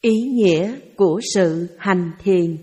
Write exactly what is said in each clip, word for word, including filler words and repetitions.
Ý nghĩa của sự hành thiền.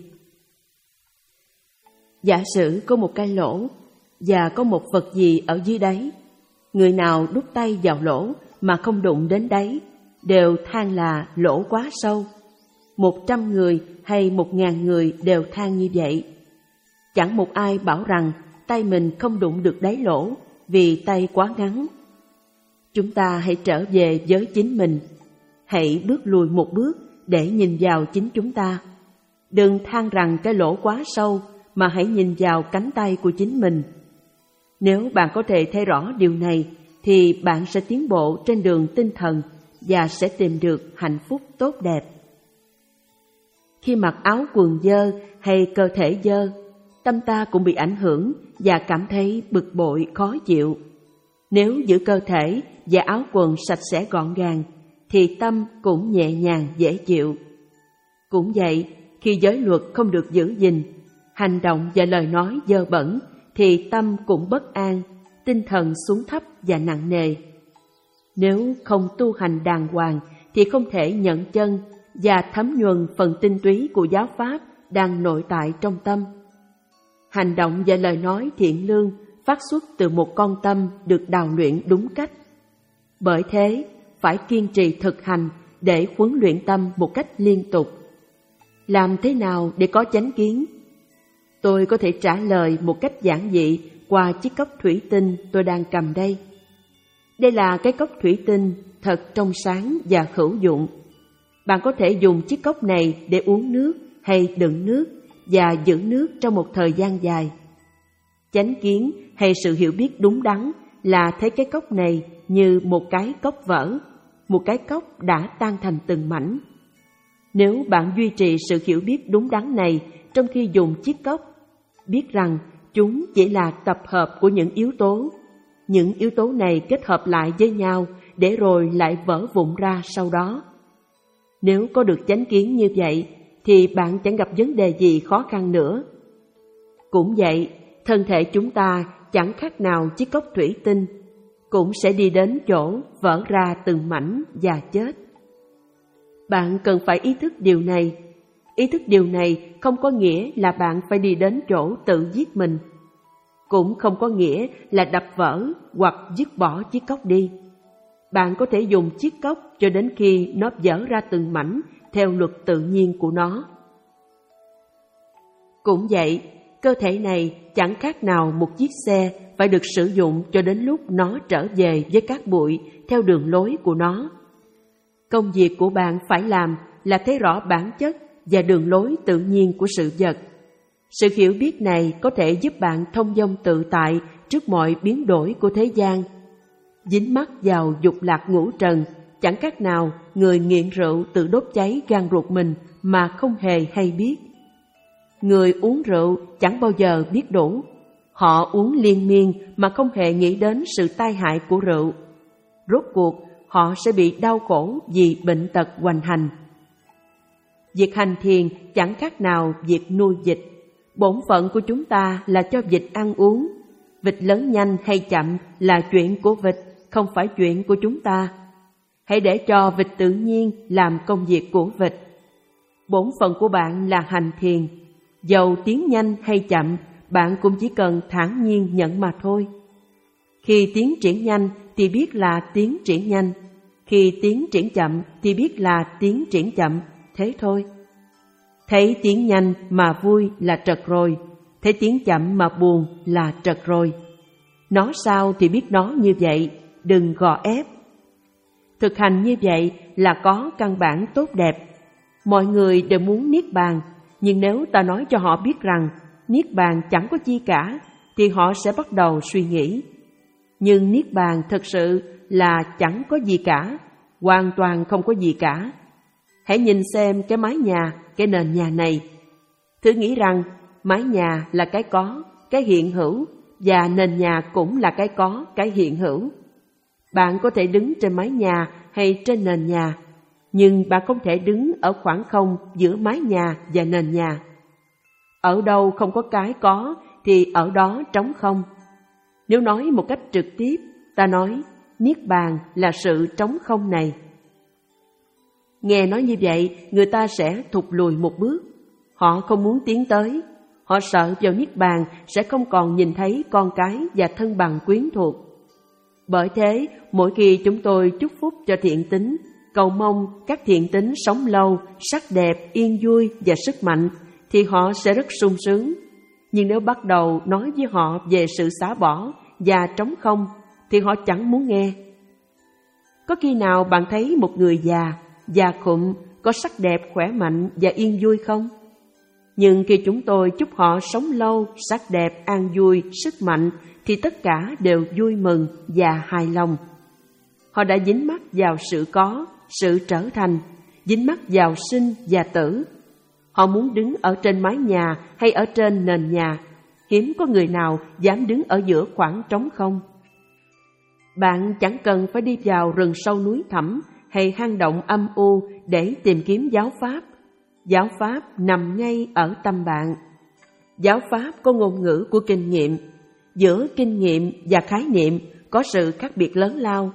Giả sử có một cái lỗ và có một vật gì ở dưới đáy. Người nào đút tay vào lỗ mà không đụng đến đáy đều than là lỗ quá sâu. Một trăm người hay một ngàn người đều than như vậy. Chẳng một ai bảo rằng tay mình không đụng được đáy lỗ vì tay quá ngắn. Chúng ta hãy trở về với chính mình. Hãy bước lùi một bước để nhìn vào chính chúng ta. Đừng than rằng cái lỗ quá sâu, mà hãy nhìn vào cánh tay của chính mình. Nếu bạn có thể thấy rõ điều này, thì bạn sẽ tiến bộ trên đường tinh thần và sẽ tìm được hạnh phúc tốt đẹp. Khi mặc áo quần dơ hay cơ thể dơ, tâm ta cũng bị ảnh hưởng và cảm thấy bực bội khó chịu. Nếu giữ cơ thể và áo quần sạch sẽ gọn gàng, thì tâm cũng nhẹ nhàng dễ chịu. Cũng vậy, khi giới luật không được giữ gìn, hành động và lời nói dơ bẩn, thì tâm cũng bất an, tinh thần xuống thấp và nặng nề. Nếu không tu hành đàng hoàng, thì không thể nhận chân và thấm nhuần phần tinh túy của giáo pháp đang nội tại trong tâm. Hành động và lời nói thiện lương phát xuất từ một con tâm được đào luyện đúng cách. Bởi thế, phải kiên trì thực hành để huấn luyện tâm một cách liên tục. Làm thế nào để có chánh kiến? Tôi có thể trả lời một cách giản dị qua chiếc cốc thủy tinh tôi đang cầm đây. Đây là cái cốc thủy tinh thật trong sáng và hữu dụng. Bạn có thể dùng chiếc cốc này để uống nước hay đựng nước và giữ nước trong một thời gian dài. Chánh kiến hay sự hiểu biết đúng đắn là thấy cái cốc này như một cái cốc vỡ, một cái cốc đã tan thành từng mảnh. Nếu bạn duy trì sự hiểu biết đúng đắn này trong khi dùng chiếc cốc, biết rằng chúng chỉ là tập hợp của những yếu tố. Những yếu tố này kết hợp lại với nhau để rồi lại vỡ vụn ra sau đó. Nếu có được chánh kiến như vậy, thì bạn chẳng gặp vấn đề gì khó khăn nữa. Cũng vậy, thân thể chúng ta chẳng khác nào chiếc cốc thủy tinh, cũng sẽ đi đến chỗ vỡ ra từng mảnh và chết. Bạn cần phải ý thức điều này. Ý thức điều này không có nghĩa là bạn phải đi đến chỗ tự giết mình. Cũng không có nghĩa là đập vỡ hoặc dứt bỏ chiếc cốc đi. Bạn có thể dùng chiếc cốc cho đến khi nó vỡ ra từng mảnh theo luật tự nhiên của nó. Cũng vậy, cơ thể này chẳng khác nào một chiếc xe phải được sử dụng cho đến lúc nó trở về với cát bụi theo đường lối của nó. Công việc của bạn phải làm là thấy rõ bản chất và đường lối tự nhiên của sự vật. Sự hiểu biết này có thể giúp bạn thông dong tự tại trước mọi biến đổi của thế gian. Dính mắc vào dục lạc ngũ trần, chẳng khác nào người nghiện rượu tự đốt cháy gan ruột mình mà không hề hay biết. Người uống rượu chẳng bao giờ biết đủ. Họ uống liên miên mà không hề nghĩ đến sự tai hại của rượu. Rốt cuộc, họ sẽ bị đau khổ vì bệnh tật hoành hành. Việc hành thiền chẳng khác nào việc nuôi vịt. Bổn phận của chúng ta là cho vịt ăn uống. Vịt lớn nhanh hay chậm là chuyện của vịt, không phải chuyện của chúng ta. Hãy để cho vịt tự nhiên làm công việc của vịt. Bổn phận của bạn là hành thiền. Dầu tiến nhanh hay chậm, bạn cũng chỉ cần thản nhiên nhận mà thôi. Khi tiến triển nhanh thì biết là tiến triển nhanh. Khi tiến triển chậm thì biết là tiến triển chậm, thế thôi. Thấy tiến nhanh mà vui là trật rồi, thấy tiến chậm mà buồn là trật rồi. Nói sao thì biết nó như vậy, đừng gò ép. Thực hành như vậy là có căn bản tốt đẹp. Mọi người đều muốn niết bàn, nhưng nếu ta nói cho họ biết rằng niết bàn chẳng có chi cả, thì họ sẽ bắt đầu suy nghĩ. Nhưng niết bàn thật sự là chẳng có gì cả, hoàn toàn không có gì cả. Hãy nhìn xem cái mái nhà, cái nền nhà này. Thử nghĩ rằng mái nhà là cái có, cái hiện hữu, và nền nhà cũng là cái có, cái hiện hữu. Bạn có thể đứng trên mái nhà hay trên nền nhà, nhưng bạn không thể đứng ở khoảng không giữa mái nhà và nền nhà. Ở đâu không có cái có thì ở đó trống không. Nếu nói một cách trực tiếp, ta nói niết bàn là sự trống không này. Nghe nói như vậy, người ta sẽ thụt lùi một bước. Họ không muốn tiến tới. Họ sợ vào Niết Bàn sẽ không còn nhìn thấy con cái và thân bằng quyến thuộc. Bởi thế, mỗi khi chúng tôi chúc phúc cho thiện tín, cầu mong các thiện tín sống lâu, sắc đẹp, yên vui và sức mạnh, thì họ sẽ rất sung sướng. Nhưng nếu bắt đầu nói với họ về sự xả bỏ và trống không, thì họ chẳng muốn nghe. Có khi nào bạn thấy một người già, già khụm, có sắc đẹp, khỏe mạnh và yên vui không? Nhưng khi chúng tôi chúc họ sống lâu, sắc đẹp, an vui, sức mạnh, thì tất cả đều vui mừng và hài lòng. Họ đã dính mắc vào sự có, sự trở thành, dính mắc vào sinh và tử. Họ muốn đứng ở trên mái nhà hay ở trên nền nhà. Hiếm có người nào dám đứng ở giữa khoảng trống không. Bạn chẳng cần phải đi vào rừng sâu núi thẳm hay hang động âm u để tìm kiếm giáo pháp. Giáo pháp nằm ngay ở tâm bạn. Giáo pháp có ngôn ngữ của kinh nghiệm. Giữa kinh nghiệm và khái niệm có sự khác biệt lớn lao.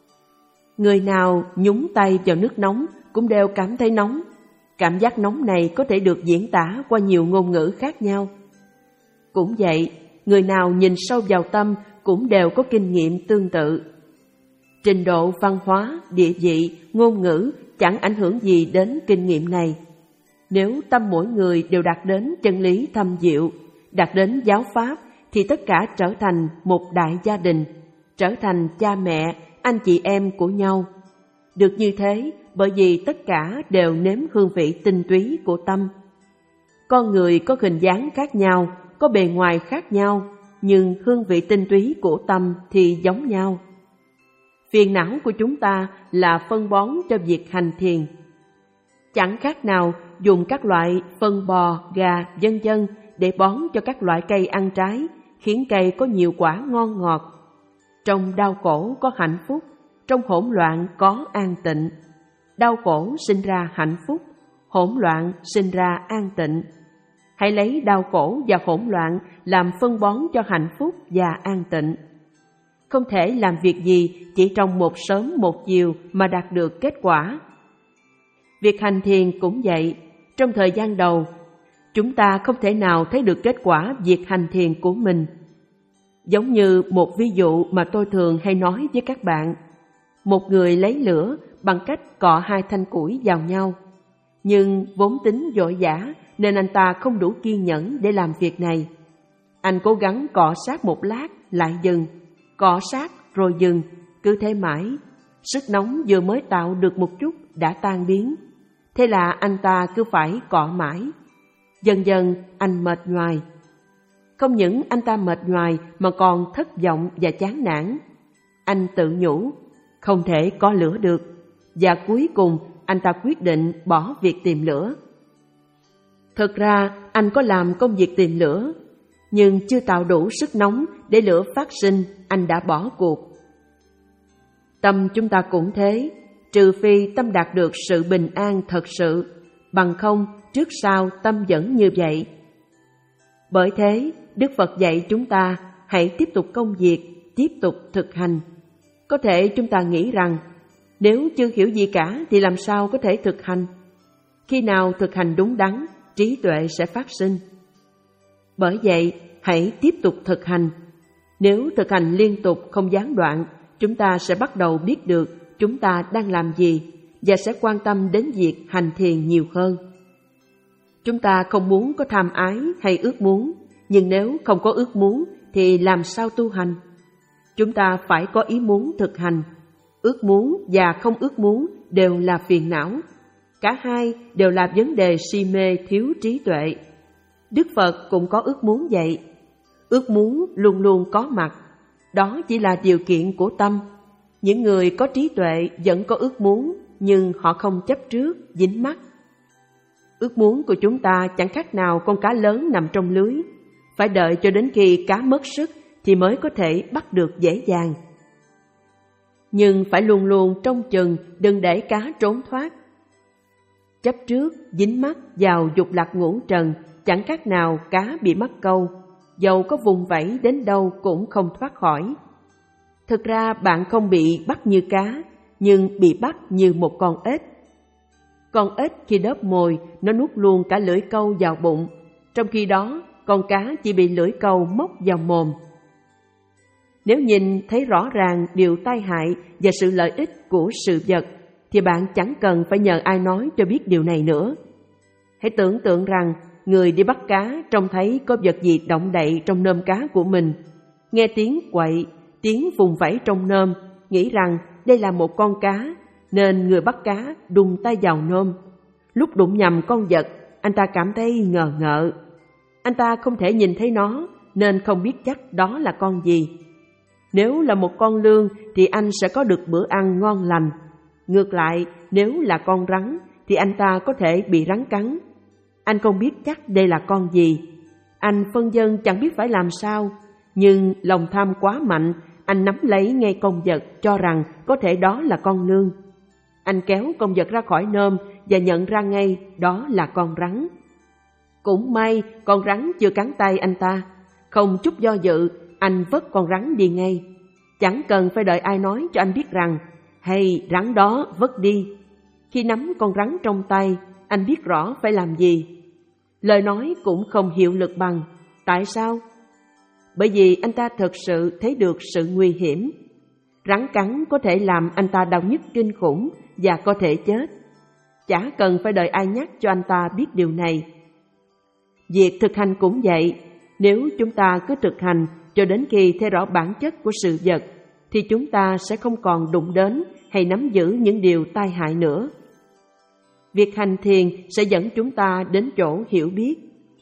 Người nào nhúng tay vào nước nóng cũng đều cảm thấy nóng. Cảm giác nóng này có thể được diễn tả qua nhiều ngôn ngữ khác nhau. Cũng vậy, người nào nhìn sâu vào tâm cũng đều có kinh nghiệm tương tự. Trình độ văn hóa, địa vị, ngôn ngữ chẳng ảnh hưởng gì đến kinh nghiệm này. Nếu tâm mỗi người đều đạt đến chân lý thâm diệu, đạt đến giáo pháp, thì tất cả trở thành một đại gia đình, trở thành cha mẹ, anh chị em của nhau. Được như thế bởi vì tất cả đều nếm hương vị tinh túy của tâm. Con người có hình dáng khác nhau, có bề ngoài khác nhau, nhưng hương vị tinh túy của tâm thì giống nhau. Phiền não của chúng ta là phân bón cho việc hành thiền. Chẳng khác nào dùng các loại phân bò, gà, vân vân để bón cho các loại cây ăn trái, khiến cây có nhiều quả ngon ngọt. Trong đau khổ có hạnh phúc, trong hỗn loạn có an tịnh. Đau khổ sinh ra hạnh phúc, hỗn loạn sinh ra an tịnh. Hãy lấy đau khổ và hỗn loạn làm phân bón cho hạnh phúc và an tịnh. Không thể làm việc gì chỉ trong một sớm một chiều mà đạt được kết quả. Việc hành thiền cũng vậy. Trong thời gian đầu, chúng ta không thể nào thấy được kết quả việc hành thiền của mình. Giống như một ví dụ mà tôi thường hay nói với các bạn. Một người lấy lửa bằng cách cọ hai thanh củi vào nhau. Nhưng vốn tính vội vã nên anh ta không đủ kiên nhẫn để làm việc này. Anh cố gắng cọ sát một lát, lại dừng, cọ sát rồi dừng, cứ thế mãi. Sức nóng vừa mới tạo được một chút đã tan biến. Thế là anh ta cứ phải cọ mãi. Dần dần anh mệt nhoài. Không những anh ta mệt nhoài mà còn thất vọng và chán nản. Anh tự nhủ, không thể có lửa được. Và cuối cùng anh ta quyết định bỏ việc tìm lửa. Thực ra anh có làm công việc tìm lửa, nhưng chưa tạo đủ sức nóng để lửa phát sinh, anh đã bỏ cuộc. Tâm chúng ta cũng thế, trừ phi tâm đạt được sự bình an thật sự, bằng không trước sau tâm vẫn như vậy. Bởi thế, Đức Phật dạy chúng ta hãy tiếp tục công việc, tiếp tục thực hành. Có thể chúng ta nghĩ rằng, nếu chưa hiểu gì cả thì làm sao có thể thực hành? Khi nào thực hành đúng đắn, trí tuệ sẽ phát sinh. Bởi vậy, hãy tiếp tục thực hành. Nếu thực hành liên tục không gián đoạn, chúng ta sẽ bắt đầu biết được chúng ta đang làm gì và sẽ quan tâm đến việc hành thiền nhiều hơn. Chúng ta không muốn có tham ái hay ước muốn, nhưng nếu không có ước muốn thì làm sao tu hành? Chúng ta phải có ý muốn thực hành. Ước muốn và không ước muốn đều là phiền não. Cả hai đều là vấn đề si mê thiếu trí tuệ. Đức Phật cũng có ước muốn vậy. Ước muốn luôn luôn có mặt. Đó chỉ là điều kiện của tâm. Những người có trí tuệ vẫn có ước muốn, nhưng họ không chấp trước, dính mắc. Ước muốn của chúng ta chẳng khác nào con cá lớn nằm trong lưới. Phải đợi cho đến khi cá mất sức thì mới có thể bắt được dễ dàng. Nhưng phải luôn luôn trông chừng, đừng để cá trốn thoát. Chấp trước, dính mắc vào dục lạc ngũ trần, chẳng khác nào cá bị mắc câu, dầu có vùng vẫy đến đâu cũng không thoát khỏi. Thực ra bạn không bị bắt như cá, nhưng bị bắt như một con ếch. Con ếch khi đớp mồi, nó nuốt luôn cả lưỡi câu vào bụng, trong khi đó con cá chỉ bị lưỡi câu móc vào mồm. Nếu nhìn thấy rõ ràng điều tai hại và sự lợi ích của sự vật, thì bạn chẳng cần phải nhờ ai nói cho biết điều này nữa. Hãy tưởng tượng rằng người đi bắt cá trông thấy có vật gì động đậy trong nơm cá của mình, nghe tiếng quậy, tiếng vùng vẫy trong nơm, nghĩ rằng đây là một con cá, nên người bắt cá đùng tay vào nơm. Lúc đụng nhầm con vật, anh ta cảm thấy ngờ ngợ. Anh ta không thể nhìn thấy nó, nên không biết chắc đó là con gì. Nếu là một con lươn thì anh sẽ có được bữa ăn ngon lành. Ngược lại, nếu là con rắn thì anh ta có thể bị rắn cắn. Anh không biết chắc đây là con gì. Anh phân vân chẳng biết phải làm sao, nhưng lòng tham quá mạnh, anh nắm lấy ngay con vật cho rằng có thể đó là con lươn. Anh kéo con vật ra khỏi nơm và nhận ra ngay đó là con rắn. Cũng may con rắn chưa cắn tay anh ta. Không chút do dự, anh vớt con rắn đi ngay. Chẳng cần phải đợi ai nói cho anh biết rằng hay rắn đó vớt đi. Khi nắm con rắn trong tay, anh biết rõ phải làm gì. Lời nói cũng không hiệu lực bằng. Tại sao? Bởi vì anh ta thực sự thấy được sự nguy hiểm. Rắn cắn có thể làm anh ta đau nhức kinh khủng và có thể chết. Chả cần phải đợi ai nhắc cho anh ta biết điều này. Việc thực hành cũng vậy. Nếu chúng ta cứ thực hành cho đến khi thấy rõ bản chất của sự vật, thì chúng ta sẽ không còn đụng đến hay nắm giữ những điều tai hại nữa. Việc hành thiền sẽ dẫn chúng ta đến chỗ hiểu biết.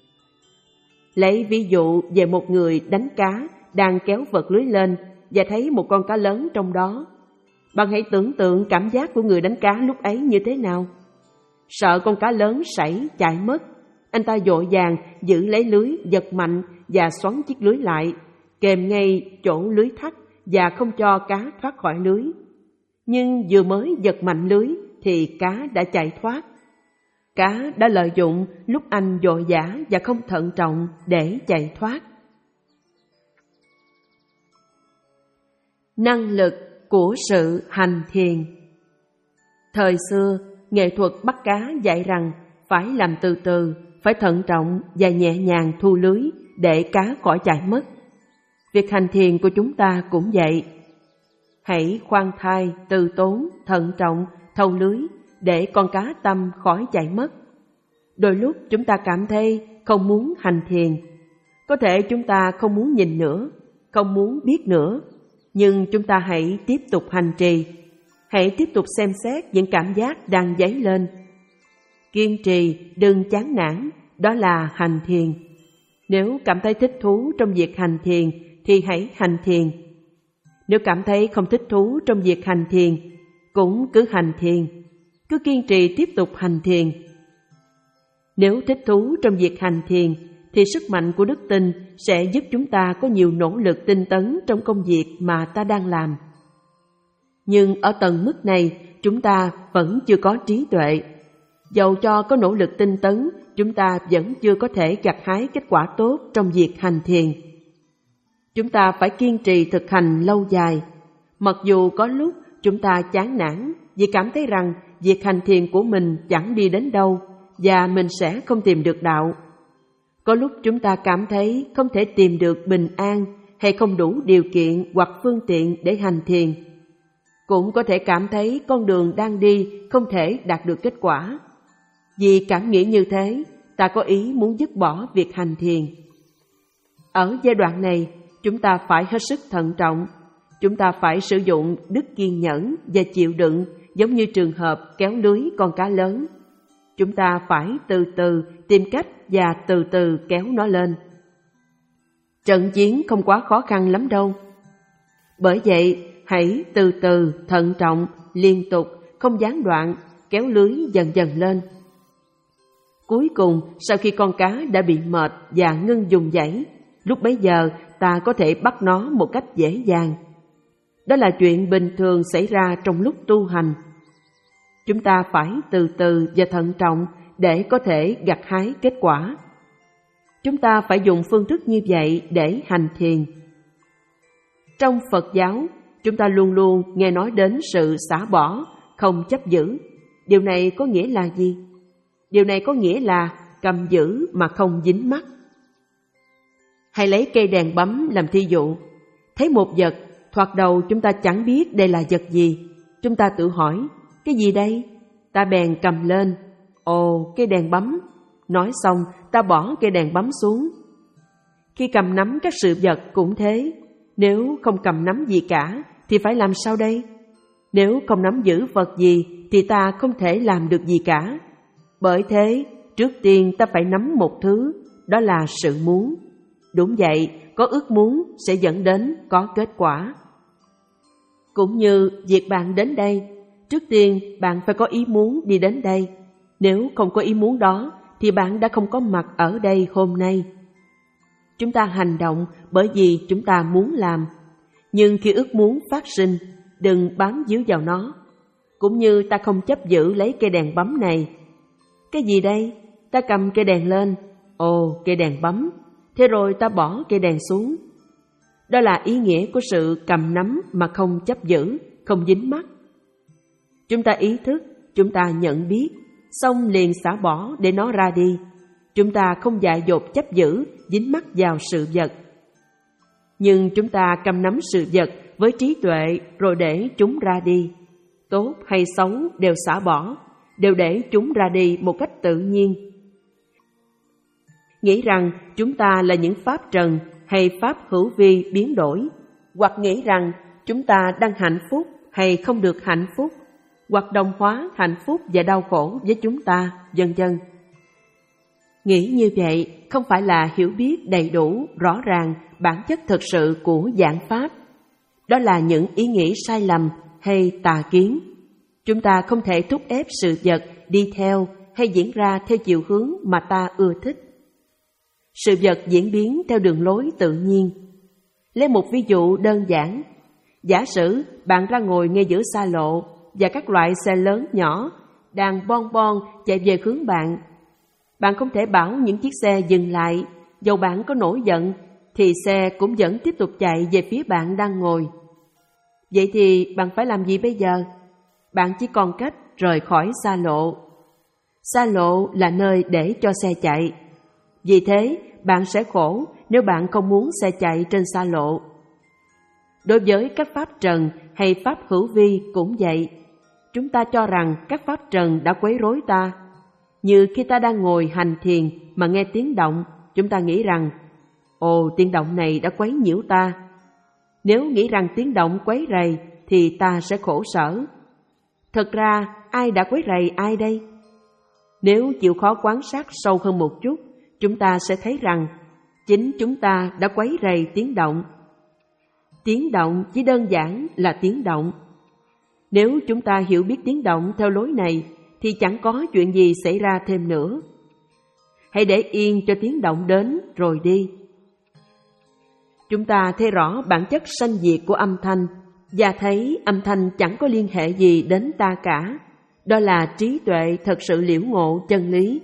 Lấy ví dụ về một người đánh cá đang kéo vật lưới lên và thấy một con cá lớn trong đó. Bạn hãy tưởng tượng cảm giác của người đánh cá lúc ấy như thế nào. Sợ con cá lớn sảy chạy mất, anh ta vội vàng giữ lấy lưới, giật mạnh và xoắn chiếc lưới lại, kèm ngay chỗ lưới thắt và không cho cá thoát khỏi lưới. Nhưng vừa mới giật mạnh lưới thì cá đã chạy thoát. Cá đã lợi dụng lúc anh vội vã và không thận trọng để chạy thoát. Năng lực của sự hành thiền. Thời xưa, nghệ thuật bắt cá dạy rằng phải làm từ từ, phải thận trọng và nhẹ nhàng thu lưới để cá khỏi chạy mất. Việc hành thiền của chúng ta cũng vậy. Hãy khoan thai, từ tốn, thận trọng, thâu lưới để con cá tâm khỏi chạy mất. Đôi lúc chúng ta cảm thấy không muốn hành thiền. Có thể chúng ta không muốn nhìn nữa, không muốn biết nữa, nhưng chúng ta hãy tiếp tục hành trì. Hãy tiếp tục xem xét những cảm giác đang dấy lên. Kiên trì, đừng chán nản, đó là hành thiền. Nếu cảm thấy thích thú trong việc hành thiền thì hãy hành thiền. Nếu cảm thấy không thích thú trong việc hành thiền, cũng cứ hành thiền, cứ kiên trì tiếp tục hành thiền. Nếu thích thú trong việc hành thiền thì sức mạnh của đức tin sẽ giúp chúng ta có nhiều nỗ lực tinh tấn trong công việc mà ta đang làm. Nhưng ở tầng mức này, chúng ta vẫn chưa có trí tuệ. Dầu cho có nỗ lực tinh tấn, chúng ta vẫn chưa có thể gặt hái kết quả tốt trong việc hành thiền. Chúng ta phải kiên trì thực hành lâu dài. Mặc dù có lúc chúng ta chán nản vì cảm thấy rằng việc hành thiền của mình chẳng đi đến đâu và mình sẽ không tìm được đạo. Có lúc chúng ta cảm thấy không thể tìm được bình an hay không đủ điều kiện hoặc phương tiện để hành thiền. Cũng có thể cảm thấy con đường đang đi không thể đạt được kết quả. Vì cảm nghĩ như thế, ta có ý muốn dứt bỏ việc hành thiền. Ở giai đoạn này, chúng ta phải hết sức thận trọng. Chúng ta phải sử dụng đức kiên nhẫn và chịu đựng, giống như trường hợp kéo lưới con cá lớn. Chúng ta phải từ từ tìm cách và từ từ kéo nó lên. Trận chiến không quá khó khăn lắm đâu. Bởi vậy, hãy từ từ, thận trọng, liên tục, không gián đoạn, kéo lưới dần dần lên. Cuối cùng, sau khi con cá đã bị mệt và ngưng dùng dãy, lúc bấy giờ ta có thể bắt nó một cách dễ dàng. Đó là chuyện bình thường xảy ra trong lúc tu hành. Chúng ta phải từ từ và thận trọng để có thể gặt hái kết quả. Chúng ta phải dùng phương thức như vậy để hành thiền. Trong Phật giáo, chúng ta luôn luôn nghe nói đến sự xả bỏ, không chấp giữ. Điều này có nghĩa là gì? Điều này có nghĩa là cầm giữ mà không dính mắc. Hãy lấy cây đèn bấm làm thí dụ. Thấy một vật, thoạt đầu chúng ta chẳng biết đây là vật gì. Chúng ta tự hỏi, cái gì đây? Ta bèn cầm lên. Ồ, cây đèn bấm. Nói xong, ta bỏ cây đèn bấm xuống. Khi cầm nắm các sự vật cũng thế. Nếu không cầm nắm gì cả, thì phải làm sao đây? Nếu không nắm giữ vật gì, thì ta không thể làm được gì cả. Bởi thế, trước tiên ta phải nắm một thứ, đó là sự muốn. Đúng vậy, có ước muốn sẽ dẫn đến có kết quả. Cũng như việc bạn đến đây, trước tiên bạn phải có ý muốn đi đến đây. Nếu không có ý muốn đó, thì bạn đã không có mặt ở đây hôm nay. Chúng ta hành động bởi vì chúng ta muốn làm. Nhưng khi ước muốn phát sinh, đừng bám víu vào nó. Cũng như ta không chấp giữ lấy cây đèn bấm này. Cái gì đây? Ta cầm cây đèn lên. Ồ, cây đèn bấm. Thế rồi ta bỏ cây đèn xuống. Đó là ý nghĩa của sự cầm nắm mà không chấp giữ, không dính mắc. Chúng ta ý thức, chúng ta nhận biết, xong liền xả bỏ để nó ra đi. Chúng ta không dại dột chấp giữ, dính mắc vào sự vật. Nhưng chúng ta cầm nắm sự vật với trí tuệ rồi để chúng ra đi. Tốt hay xấu đều xả bỏ, đều để chúng ra đi một cách tự nhiên. Nghĩ rằng chúng ta là những pháp trần hay pháp hữu vi biến đổi, hoặc nghĩ rằng chúng ta đang hạnh phúc hay không được hạnh phúc, hoặc đồng hóa hạnh phúc và đau khổ với chúng ta, vân vân. Nghĩ như vậy không phải là hiểu biết đầy đủ, rõ ràng bản chất thực sự của giảng pháp. Đó là những ý nghĩ sai lầm hay tà kiến. Chúng ta không thể thúc ép sự vật đi theo hay diễn ra theo chiều hướng mà ta ưa thích. Sự vật diễn biến theo đường lối tự nhiên. Lấy một ví dụ đơn giản. Giả sử bạn ra ngồi ngay giữa xa lộ và các loại xe lớn nhỏ đang bon bon chạy về hướng bạn. Bạn không thể bảo những chiếc xe dừng lại, dầu bạn có nổi giận, thì xe cũng vẫn tiếp tục chạy về phía bạn đang ngồi. Vậy thì bạn phải làm gì bây giờ? Bạn chỉ còn cách rời khỏi xa lộ. Xa lộ là nơi để cho xe chạy. Vì thế, bạn sẽ khổ nếu bạn không muốn xe chạy trên xa lộ. Đối với các pháp trần hay pháp hữu vi cũng vậy. Chúng ta cho rằng các pháp trần đã quấy rối ta. Như khi ta đang ngồi hành thiền mà nghe tiếng động, chúng ta nghĩ rằng, ồ, tiếng động này đã quấy nhiễu ta. Nếu nghĩ rằng tiếng động quấy rầy thì ta sẽ khổ sở. Thật ra, ai đã quấy rầy ai đây? Nếu chịu khó quan sát sâu hơn một chút, chúng ta sẽ thấy rằng chính chúng ta đã quấy rầy tiếng động. Tiếng động chỉ đơn giản là tiếng động. Nếu chúng ta hiểu biết tiếng động theo lối này, thì chẳng có chuyện gì xảy ra thêm nữa. Hãy để yên cho tiếng động đến rồi đi. Chúng ta thấy rõ bản chất sanh diệt của âm thanh và thấy âm thanh chẳng có liên hệ gì đến ta cả. Đó là trí tuệ thật sự liễu ngộ chân lý.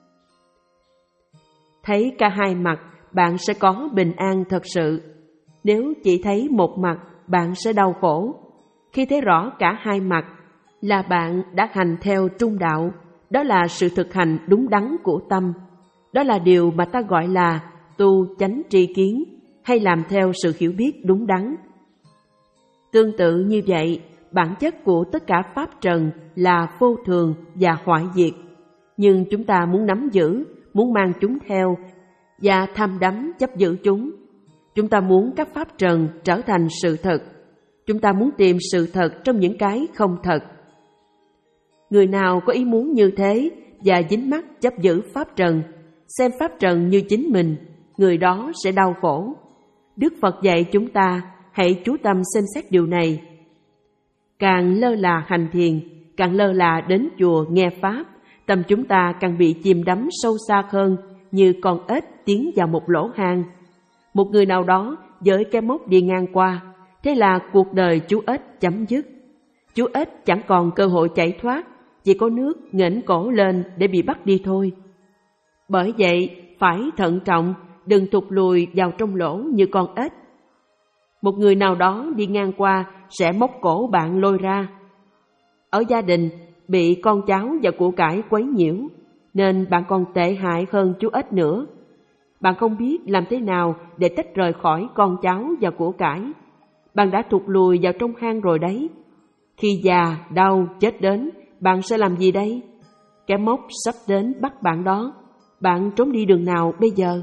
Thấy cả hai mặt, bạn sẽ có bình an thật sự. Nếu chỉ thấy một mặt, bạn sẽ đau khổ. Khi thấy rõ cả hai mặt, là bạn đã hành theo trung đạo. Đó là sự thực hành đúng đắn của tâm. Đó là điều mà ta gọi là tu chánh tri kiến, hay làm theo sự hiểu biết đúng đắn. Tương tự như vậy, bản chất của tất cả pháp trần là vô thường và hoại diệt. Nhưng chúng ta muốn nắm giữ, muốn mang chúng theo và tham đắm chấp giữ chúng. Chúng ta muốn các pháp trần trở thành sự thật. Chúng ta muốn tìm sự thật trong những cái không thật. Người nào có ý muốn như thế và dính mắc chấp giữ pháp trần, xem pháp trần như chính mình, người đó sẽ đau khổ. Đức Phật dạy chúng ta hãy chú tâm xem xét điều này. Càng lơ là hành thiền, càng lơ là đến chùa nghe pháp, tâm chúng ta càng bị chìm đắm sâu xa hơn, như con ếch tiến vào một lỗ hang. Một người nào đó với cái móc đi ngang qua, thế là cuộc đời chú ếch chấm dứt. Chú ếch chẳng còn cơ hội chạy thoát, chỉ có nước nghển cổ lên để bị bắt đi thôi. Bởi vậy, phải thận trọng, đừng thụt lùi vào trong lỗ như con ếch. Một người nào đó đi ngang qua sẽ móc cổ bạn lôi ra. Ở gia đình, bị con cháu và của cải quấy nhiễu, nên bạn còn tệ hại hơn chú ếch nữa. Bạn không biết làm thế nào để tách rời khỏi con cháu và của cải. Bạn đã thụt lùi vào trong hang rồi đấy. Khi già, đau, chết đến, bạn sẽ làm gì đây? Cái mốc sắp đến bắt bạn đó. Bạn trốn đi đường nào bây giờ?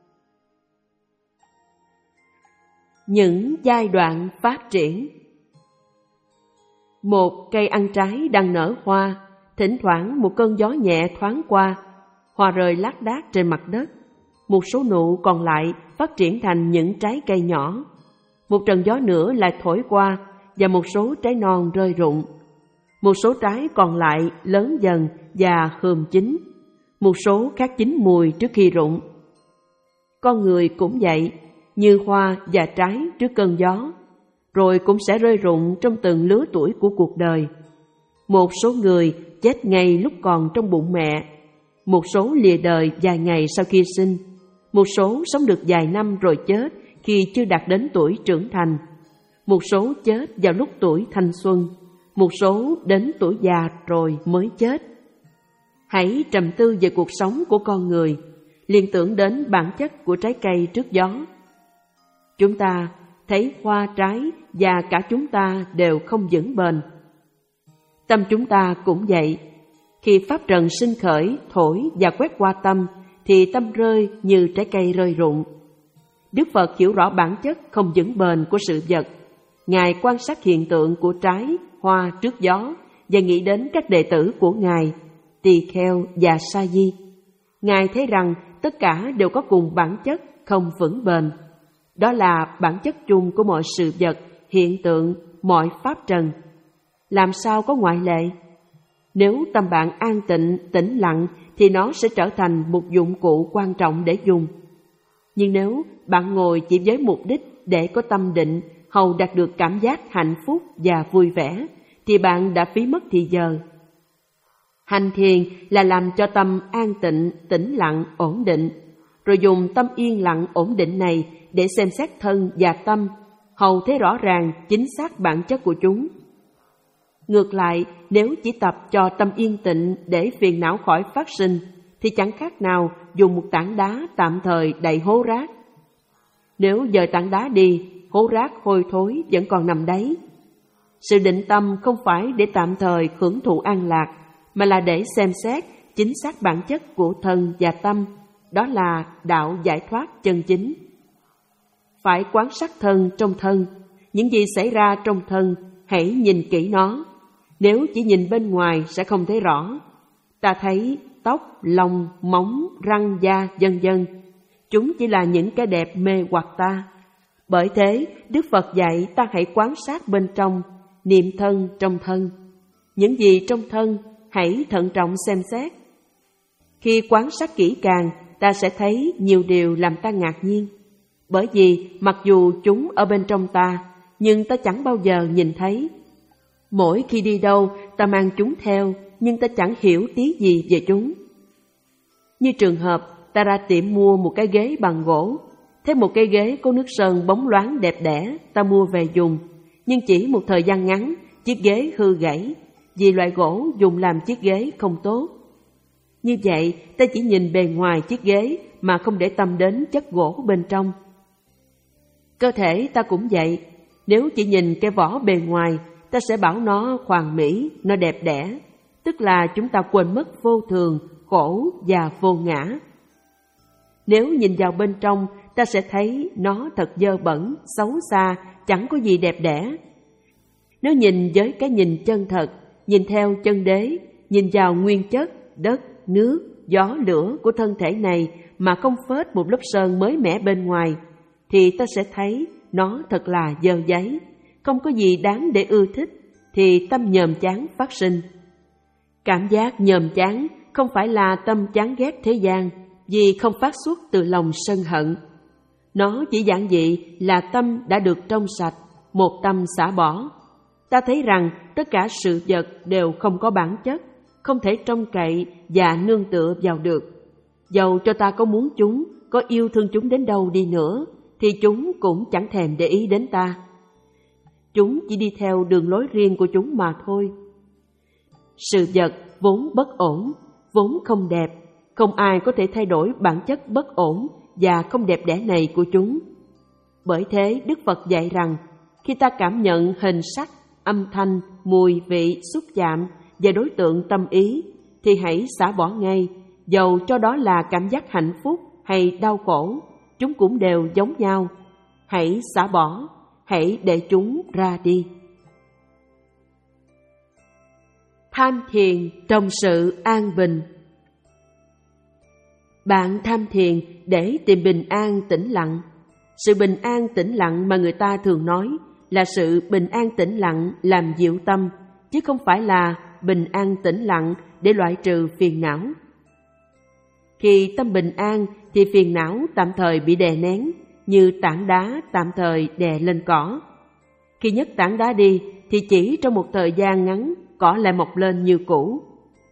Những giai đoạn phát triển. Một cây ăn trái đang nở hoa, thỉnh thoảng một cơn gió nhẹ thoáng qua, hoa rơi lác đác trên mặt đất. Một số nụ còn lại phát triển thành những trái cây nhỏ. Một trận gió nữa lại thổi qua và một số trái non rơi rụng. Một số trái còn lại lớn dần và hừm chín. Một số khác chín mùi trước khi rụng. Con người cũng vậy, như hoa và trái trước cơn gió, rồi cũng sẽ rơi rụng trong từng lứa tuổi của cuộc đời. Một số người chết ngay lúc còn trong bụng mẹ, một số lìa đời vài ngày sau khi sinh, một số sống được vài năm rồi chết khi chưa đạt đến tuổi trưởng thành, một số chết vào lúc tuổi thanh xuân, một số đến tuổi già rồi mới chết. Hãy trầm tư về cuộc sống của con người, liên tưởng đến bản chất của trái cây trước gió. Chúng ta thấy hoa trái và cả chúng ta đều không vững bền. Tâm chúng ta cũng vậy. Khi pháp trần sinh khởi, thổi và quét qua tâm, thì tâm rơi như trái cây rơi rụng. Đức Phật hiểu rõ bản chất không vững bền của sự vật. Ngài quan sát hiện tượng của trái, hoa trước gió và nghĩ đến các đệ tử của Ngài, Tỳ Kheo và Sa Di. Ngài thấy rằng tất cả đều có cùng bản chất không vững bền. Đó là bản chất chung của mọi sự vật, hiện tượng, mọi pháp trần. Làm sao có ngoại lệ? Nếu tâm bạn an tịnh, tĩnh lặng thì nó sẽ trở thành một dụng cụ quan trọng để dùng. Nhưng nếu bạn ngồi chỉ với mục đích để có tâm định, hầu đạt được cảm giác hạnh phúc và vui vẻ, thì bạn đã phí mất thì giờ. Hành thiền là làm cho tâm an tịnh, tĩnh lặng, ổn định, rồi dùng tâm yên lặng ổn định này để xem xét thân và tâm, hầu thấy rõ ràng chính xác bản chất của chúng. Ngược lại, nếu chỉ tập cho tâm yên tịnh để phiền não khỏi phát sinh, thì chẳng khác nào dùng một tảng đá tạm thời đậy hố rác. Nếu dời tảng đá đi, hố rác hôi thối vẫn còn nằm đấy. Sự định tâm không phải để tạm thời hưởng thụ an lạc, mà là để xem xét chính xác bản chất của thân và tâm. Đó là đạo giải thoát chân chính. Phải quán sát thân trong thân. Những gì xảy ra trong thân, hãy nhìn kỹ nó. Nếu chỉ nhìn bên ngoài sẽ không thấy rõ. Ta thấy tóc, lông, móng, răng, da, vân vân. Chúng chỉ là những cái đẹp mê hoặc ta. Bởi thế, Đức Phật dạy ta hãy quan sát bên trong, niệm thân trong thân. Những gì trong thân, hãy thận trọng xem xét. Khi quan sát kỹ càng, ta sẽ thấy nhiều điều làm ta ngạc nhiên. Bởi vì mặc dù chúng ở bên trong ta, nhưng ta chẳng bao giờ nhìn thấy. Mỗi khi đi đâu, ta mang chúng theo, nhưng ta chẳng hiểu tí gì về chúng. Như trường hợp, ta ra tiệm mua một cái ghế bằng gỗ. Thấy một cái ghế có nước sơn bóng loáng đẹp đẽ, ta mua về dùng. Nhưng chỉ một thời gian ngắn, chiếc ghế hư gãy, vì loại gỗ dùng làm chiếc ghế không tốt. Như vậy, ta chỉ nhìn bề ngoài chiếc ghế mà không để tâm đến chất gỗ bên trong. Cơ thể ta cũng vậy, nếu chỉ nhìn cái vỏ bề ngoài, ta sẽ bảo nó hoàn mỹ, nó đẹp đẽ, tức là chúng ta quên mất vô thường, khổ và vô ngã. Nếu nhìn vào bên trong, ta sẽ thấy nó thật dơ bẩn, xấu xa, chẳng có gì đẹp đẽ. Nếu nhìn với cái nhìn chân thật, nhìn theo chân đế, nhìn vào nguyên chất, đất, nước, gió, lửa của thân thể này mà không phết một lớp sơn mới mẻ bên ngoài, thì ta sẽ thấy nó thật là dơ giấy, không có gì đáng để ưa thích, thì tâm nhờm chán phát sinh. Cảm giác nhờm chán không phải là tâm chán ghét thế gian, vì không phát xuất từ lòng sân hận. Nó chỉ giản dị là tâm đã được trong sạch, một tâm xả bỏ. Ta thấy rằng tất cả sự vật đều không có bản chất, không thể trông cậy và nương tựa vào được. Dầu cho ta có muốn chúng, có yêu thương chúng đến đâu đi nữa, thì chúng cũng chẳng thèm để ý đến ta. Chúng chỉ đi theo đường lối riêng của chúng mà thôi. sự vật vốn bất ổn, vốn không đẹp. Không ai có thể thay đổi bản chất bất ổn và không đẹp đẽ này của chúng. Bởi thế Đức Phật dạy rằng, khi ta cảm nhận hình sắc, âm thanh, mùi, vị, xúc chạm và đối tượng tâm ý, thì hãy xả bỏ ngay, dầu cho đó là cảm giác hạnh phúc hay đau khổ, chúng cũng đều giống nhau. Hãy xả bỏ, hãy để chúng ra đi. Tham thiền trong sự an bình. Bạn tham thiền để tìm bình an tĩnh lặng. Sự bình an tĩnh lặng mà người ta thường nói là sự bình an tĩnh lặng làm dịu tâm, chứ không phải là bình an tĩnh lặng để loại trừ phiền não. Khi tâm bình an thì phiền não tạm thời bị đè nén, như tảng đá tạm thời đè lên cỏ. Khi nhấc tảng đá đi thì chỉ trong một thời gian ngắn, cỏ lại mọc lên như cũ.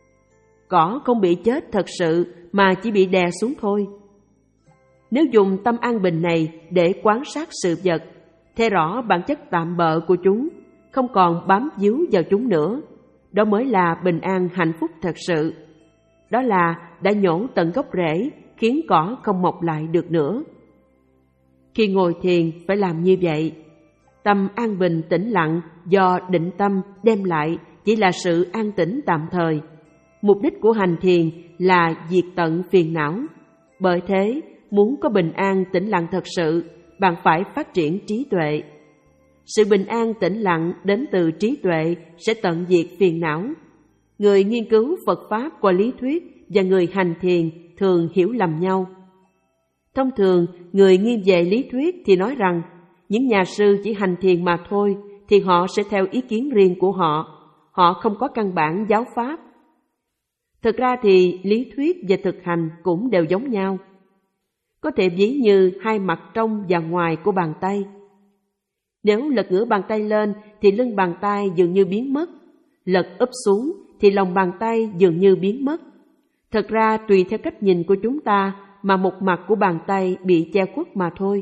Cỏ không bị chết thật sự mà chỉ bị đè xuống thôi. Nếu dùng tâm an bình này để quan sát sự vật, thấy rõ bản chất tạm bợ của chúng, không còn bám víu vào chúng nữa, đó mới là bình an hạnh phúc thật sự. Đó là đã nhổ tận gốc rễ, khiến cỏ không mọc lại được nữa. Khi ngồi thiền phải làm như vậy. Tâm an bình tĩnh lặng do định tâm đem lại chỉ là sự an tĩnh tạm thời. Mục đích của hành thiền là diệt tận phiền não. Bởi thế, muốn có bình an tĩnh lặng thật sự, bạn phải phát triển trí tuệ. Sự bình an tĩnh lặng đến từ trí tuệ sẽ tận diệt phiền não. Người nghiên cứu Phật Pháp qua lý thuyết và người hành thiền thường hiểu lầm nhau. Thông thường, người nghiêng về lý thuyết thì nói rằng những nhà sư chỉ hành thiền mà thôi, thì họ sẽ theo ý kiến riêng của họ. Họ không có căn bản giáo pháp. Thực ra thì lý thuyết và thực hành cũng đều giống nhau. Có thể ví như hai mặt trong và ngoài của bàn tay. Nếu lật ngửa bàn tay lên thì lưng bàn tay dường như biến mất. Lật úp xuống thì lòng bàn tay dường như biến mất. Thật ra tùy theo cách nhìn của chúng ta mà một mặt của bàn tay bị che khuất mà thôi.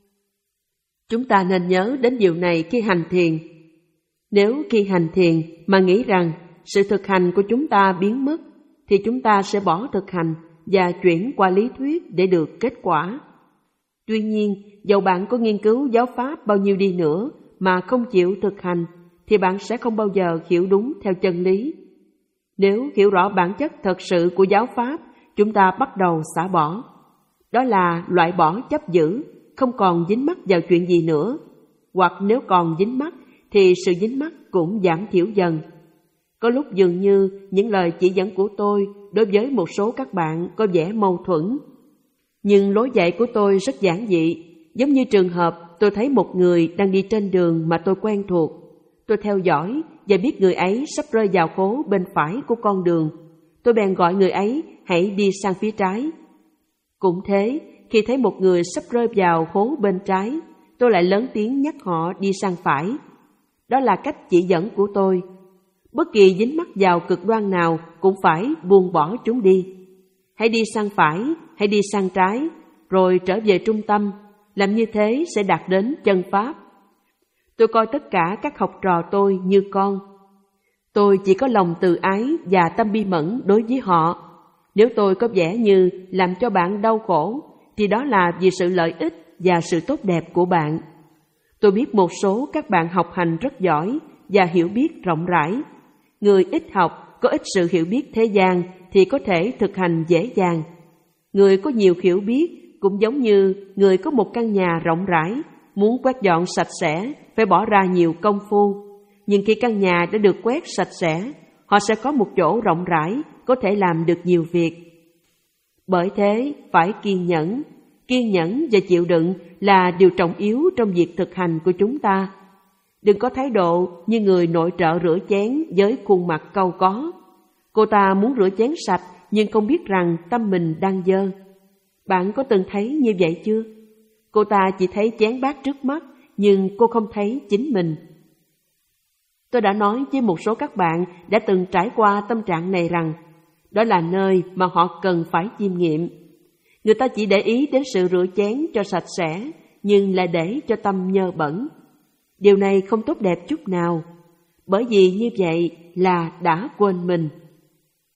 Chúng ta nên nhớ đến điều này khi hành thiền. Nếu khi hành thiền mà nghĩ rằng sự thực hành của chúng ta biến mất, thì chúng ta sẽ bỏ thực hành và chuyển qua lý thuyết để được kết quả. Tuy nhiên, dầu bạn có nghiên cứu giáo pháp bao nhiêu đi nữa mà không chịu thực hành, thì bạn sẽ không bao giờ hiểu đúng theo chân lý. Nếu hiểu rõ bản chất thật sự của giáo pháp, chúng ta bắt đầu xả bỏ. Đó là loại bỏ chấp giữ, không còn dính mắc vào chuyện gì nữa. Hoặc nếu còn dính mắc, thì sự dính mắc cũng giảm thiểu dần. Có lúc dường như những lời chỉ dẫn của tôi đối với một số các bạn có vẻ mâu thuẫn. Nhưng lối dạy của tôi rất giản dị, giống như trường hợp tôi thấy một người đang đi trên đường mà tôi quen thuộc. Tôi theo dõi và biết người ấy sắp rơi vào hố bên phải của con đường. Tôi bèn gọi người ấy hãy đi sang phía trái. Cũng thế, khi thấy một người sắp rơi vào hố bên trái, tôi lại lớn tiếng nhắc họ đi sang phải. Đó là cách chỉ dẫn của tôi. Bất kỳ dính mắc vào cực đoan nào cũng phải buông bỏ chúng đi. Hãy đi sang phải, hãy đi sang trái, rồi trở về trung tâm. Làm như thế sẽ đạt đến chân pháp. Tôi coi tất cả các học trò tôi như con. Tôi chỉ có lòng từ ái và tâm bi mẫn đối với họ. Nếu tôi có vẻ như làm cho bạn đau khổ, thì đó là vì sự lợi ích và sự tốt đẹp của bạn. Tôi biết một số các bạn học hành rất giỏi và hiểu biết rộng rãi. Người ít học, có ít sự hiểu biết thế gian thì có thể thực hành dễ dàng. Người có nhiều hiểu biết cũng giống như người có một căn nhà rộng rãi, muốn quét dọn sạch sẽ phải bỏ ra nhiều công phu. Nhưng khi căn nhà đã được quét sạch sẽ, họ sẽ có một chỗ rộng rãi, có thể làm được nhiều việc. Bởi thế, phải kiên nhẫn. Kiên nhẫn và chịu đựng là điều trọng yếu trong việc thực hành của chúng ta. Đừng có thái độ như người nội trợ rửa chén với khuôn mặt cau có. Cô ta muốn rửa chén sạch nhưng không biết rằng tâm mình đang dơ. Bạn có từng thấy như vậy chưa? Cô ta chỉ thấy chén bát trước mắt nhưng cô không thấy chính mình. Tôi đã nói với một số các bạn đã từng trải qua tâm trạng này rằng đó là nơi mà họ cần phải chiêm nghiệm. Người ta chỉ để ý đến sự rửa chén cho sạch sẽ nhưng lại để cho tâm nhơ bẩn. Điều này không tốt đẹp chút nào. bởi vì như vậy là đã quên mình.